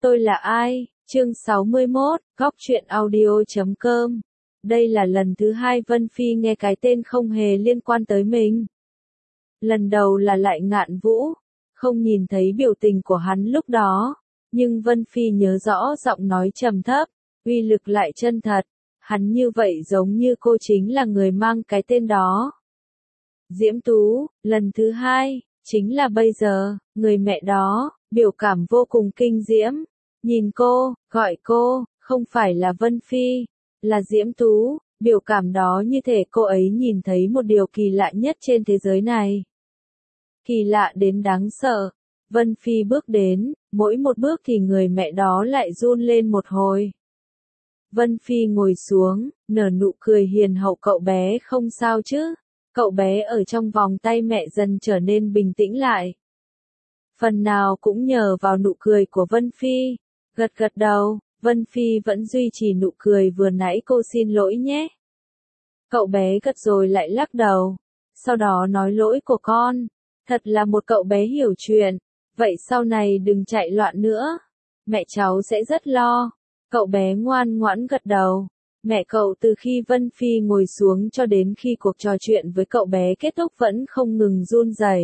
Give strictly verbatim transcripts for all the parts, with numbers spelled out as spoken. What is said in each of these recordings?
Tôi là ai? Chương sáu mươi mốt, góc truyện audio chấm com. Đây là lần thứ hai Vân Phi nghe cái tên không hề liên quan tới mình. Lần đầu là Lại Ngạn Vũ, không nhìn thấy biểu tình của hắn lúc đó, nhưng Vân Phi nhớ rõ giọng nói trầm thấp, uy lực lại chân thật, hắn như vậy giống như cô chính là người mang cái tên đó. Diễm Tú, lần thứ hai, chính là bây giờ, người mẹ đó, biểu cảm vô cùng kinh diễm. Nhìn cô, gọi cô, không phải là Vân Phi, là Diễm Tú, biểu cảm đó như thể cô ấy nhìn thấy một điều kỳ lạ nhất trên thế giới này. Kỳ lạ đến đáng sợ. Vân Phi bước đến, mỗi một bước thì người mẹ đó lại run lên một hồi. Vân Phi ngồi xuống, nở nụ cười hiền hậu. Cậu bé không sao chứ? Cậu bé ở trong vòng tay mẹ dần trở nên bình tĩnh lại. Phần nào cũng nhờ vào nụ cười của Vân Phi. Gật gật đầu, Vân Phi vẫn duy trì nụ cười vừa nãy. Cô xin lỗi nhé. Cậu bé gật rồi lại lắc đầu. Sau đó nói lỗi của con. Thật là một cậu bé hiểu chuyện. Vậy sau này đừng chạy loạn nữa. Mẹ cháu sẽ rất lo. Cậu bé ngoan ngoãn gật đầu. Mẹ cậu từ khi Vân Phi ngồi xuống cho đến khi cuộc trò chuyện với cậu bé kết thúc vẫn không ngừng run rẩy.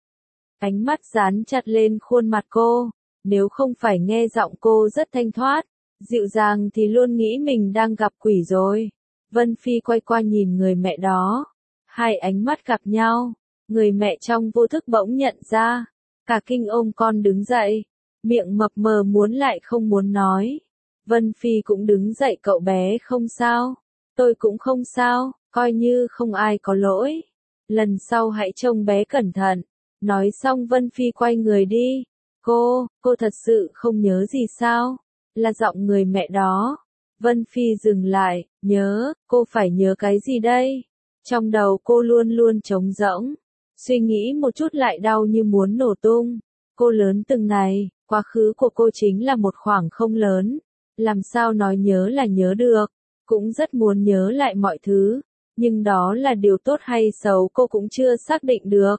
Ánh mắt dán chặt lên khuôn mặt cô. Nếu không phải nghe giọng cô rất thanh thoát, dịu dàng thì luôn nghĩ mình đang gặp quỷ rồi. Vân Phi quay qua nhìn người mẹ đó. Hai ánh mắt gặp nhau. Người mẹ trong vô thức bỗng nhận ra. Cả kinh ôm con đứng dậy. Miệng mập mờ muốn lại không muốn nói. Vân Phi cũng đứng dậy. Cậu bé không sao. Tôi cũng không sao. Coi như không ai có lỗi. Lần sau hãy trông bé cẩn thận. Nói xong Vân Phi quay người đi. Cô, cô thật sự không nhớ gì sao? Là giọng người mẹ đó. Vân Phi dừng lại, nhớ, cô phải nhớ cái gì đây? Trong đầu cô luôn luôn trống rỗng. Suy nghĩ một chút lại đau như muốn nổ tung. Cô lớn từng này, quá khứ của cô chính là một khoảng không lớn. Làm sao nói nhớ là nhớ được. Cũng rất muốn nhớ lại mọi thứ. Nhưng đó là điều tốt hay xấu cô cũng chưa xác định được.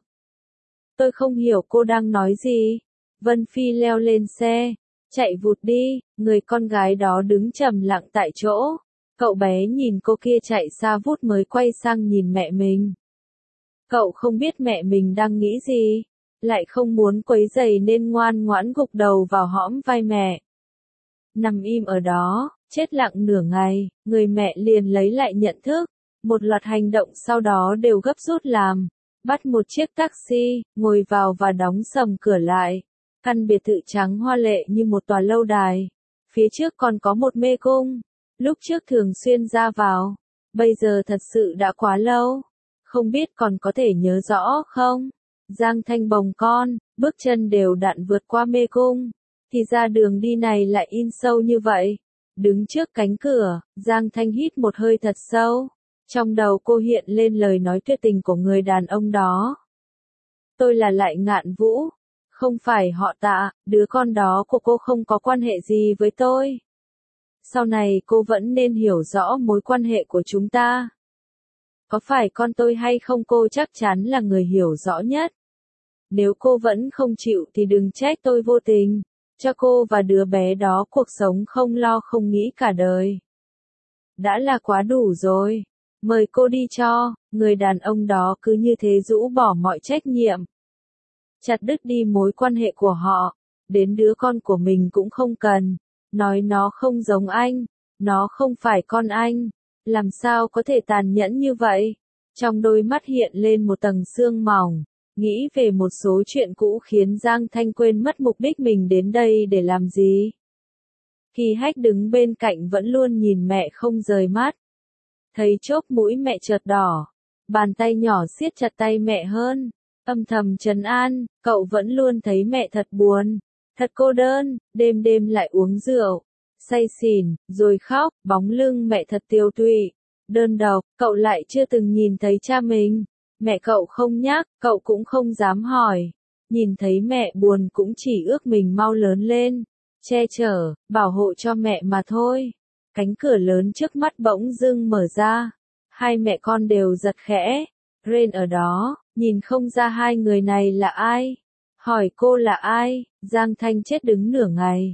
Tôi không hiểu cô đang nói gì. Vân Phi leo lên xe, chạy vụt đi, người con gái đó đứng trầm lặng tại chỗ. Cậu bé nhìn cô kia chạy xa vút mới quay sang nhìn mẹ mình. Cậu không biết mẹ mình đang nghĩ gì, lại không muốn quấy rầy nên ngoan ngoãn gục đầu vào hõm vai mẹ. Nằm im ở đó, chết lặng nửa ngày, người mẹ liền lấy lại nhận thức. Một loạt hành động sau đó đều gấp rút làm. Bắt một chiếc taxi, ngồi vào và đóng sầm cửa lại. Căn biệt thự trắng hoa lệ như một tòa lâu đài. Phía trước còn có một mê cung. Lúc trước thường xuyên ra vào. Bây giờ thật sự đã quá lâu. Không biết còn có thể nhớ rõ không? Giang Thanh bồng con, bước chân đều đặn vượt qua mê cung. Thì ra đường đi này lại in sâu như vậy. Đứng trước cánh cửa, Giang Thanh hít một hơi thật sâu. Trong đầu cô hiện lên lời nói tuyệt tình của người đàn ông đó. Tôi là Lại Ngạn Vũ. Không phải họ Tạ, đứa con đó của cô không có quan hệ gì với tôi. Sau này cô vẫn nên hiểu rõ mối quan hệ của chúng ta. Có phải con tôi hay không cô chắc chắn là người hiểu rõ nhất. Nếu cô vẫn không chịu thì đừng trách tôi vô tình. Cho cô và đứa bé đó cuộc sống không lo không nghĩ cả đời. Đã là quá đủ rồi. Mời cô đi cho, người đàn ông đó cứ như thế rũ bỏ mọi trách nhiệm. Chặt đứt đi mối quan hệ của họ, đến đứa con của mình cũng không cần, nói nó không giống anh, nó không phải con anh, làm sao có thể tàn nhẫn như vậy? Trong đôi mắt hiện lên một tầng sương mỏng, nghĩ về một số chuyện cũ khiến Giang Thanh quên mất mục đích mình đến đây để làm gì. Kỳ Hách đứng bên cạnh vẫn luôn nhìn mẹ không rời mắt. Thấy chóp mũi mẹ chợt đỏ, bàn tay nhỏ siết chặt tay mẹ hơn. Âm thầm trấn an, cậu vẫn luôn thấy mẹ thật buồn, thật cô đơn, đêm đêm lại uống rượu, say xỉn, rồi khóc, bóng lưng mẹ thật tiêu tụy, đơn độc, cậu lại chưa từng nhìn thấy cha mình. Mẹ cậu không nhắc, cậu cũng không dám hỏi. Nhìn thấy mẹ buồn cũng chỉ ước mình mau lớn lên, che chở, bảo hộ cho mẹ mà thôi. Cánh cửa lớn trước mắt bỗng dưng mở ra. Hai mẹ con đều giật khẽ. Ren ở đó, nhìn không ra hai người này là ai. Hỏi cô là ai, Giang Thanh chết đứng nửa ngày.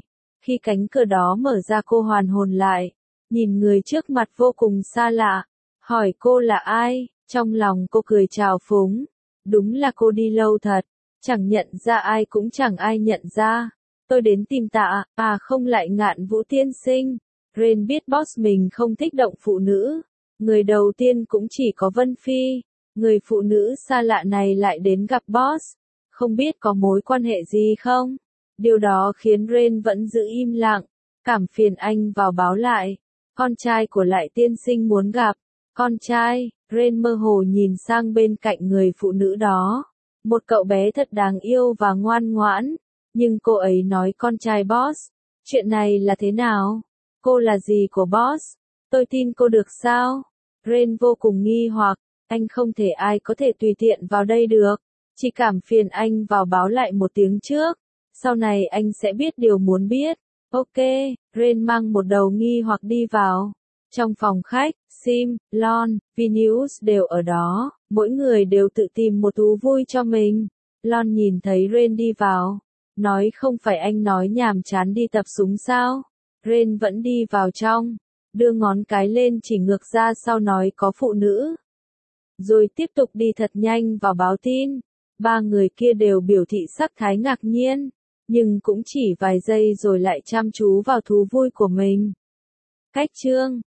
Khi cánh cửa đó mở ra cô hoàn hồn lại, nhìn người trước mặt vô cùng xa lạ, hỏi cô là ai, trong lòng cô cười trào phúng. Đúng là cô đi lâu thật, chẳng nhận ra ai cũng chẳng ai nhận ra. Tôi đến tìm tạ, à không lại Ngạn Vũ tiên sinh. Rain biết boss mình không thích động phụ nữ. Người đầu tiên cũng chỉ có Vân Phi. Người phụ nữ xa lạ này lại đến gặp boss. Không biết có mối quan hệ gì không? Điều đó khiến Rain vẫn giữ im lặng. Cảm phiền anh vào báo lại. Con trai của lại tiên sinh muốn gặp. Con trai, Rain mơ hồ nhìn sang bên cạnh người phụ nữ đó. Một cậu bé thật đáng yêu và ngoan ngoãn. Nhưng cô ấy nói con trai boss. Chuyện này là thế nào? Cô là gì của boss? Tôi tin cô được sao? Rain vô cùng nghi hoặc. Anh không thể ai có thể tùy tiện vào đây được. Chỉ cảm phiền anh vào báo lại một tiếng trước. Sau này anh sẽ biết điều muốn biết. Ok, Rain mang một đầu nghi hoặc đi vào. Trong phòng khách, Sim, Lon, Phineas đều ở đó. Mỗi người đều tự tìm một thú vui cho mình. Lon nhìn thấy Rain đi vào. Nói không phải anh nói nhàm chán đi tập súng sao? Rain vẫn đi vào trong. Đưa ngón cái lên chỉ ngược ra sau nói có phụ nữ. Rồi tiếp tục đi thật nhanh vào báo tin. Ba người kia đều biểu thị sắc thái ngạc nhiên. Nhưng cũng chỉ vài giây rồi lại chăm chú vào thú vui của mình. Cách chương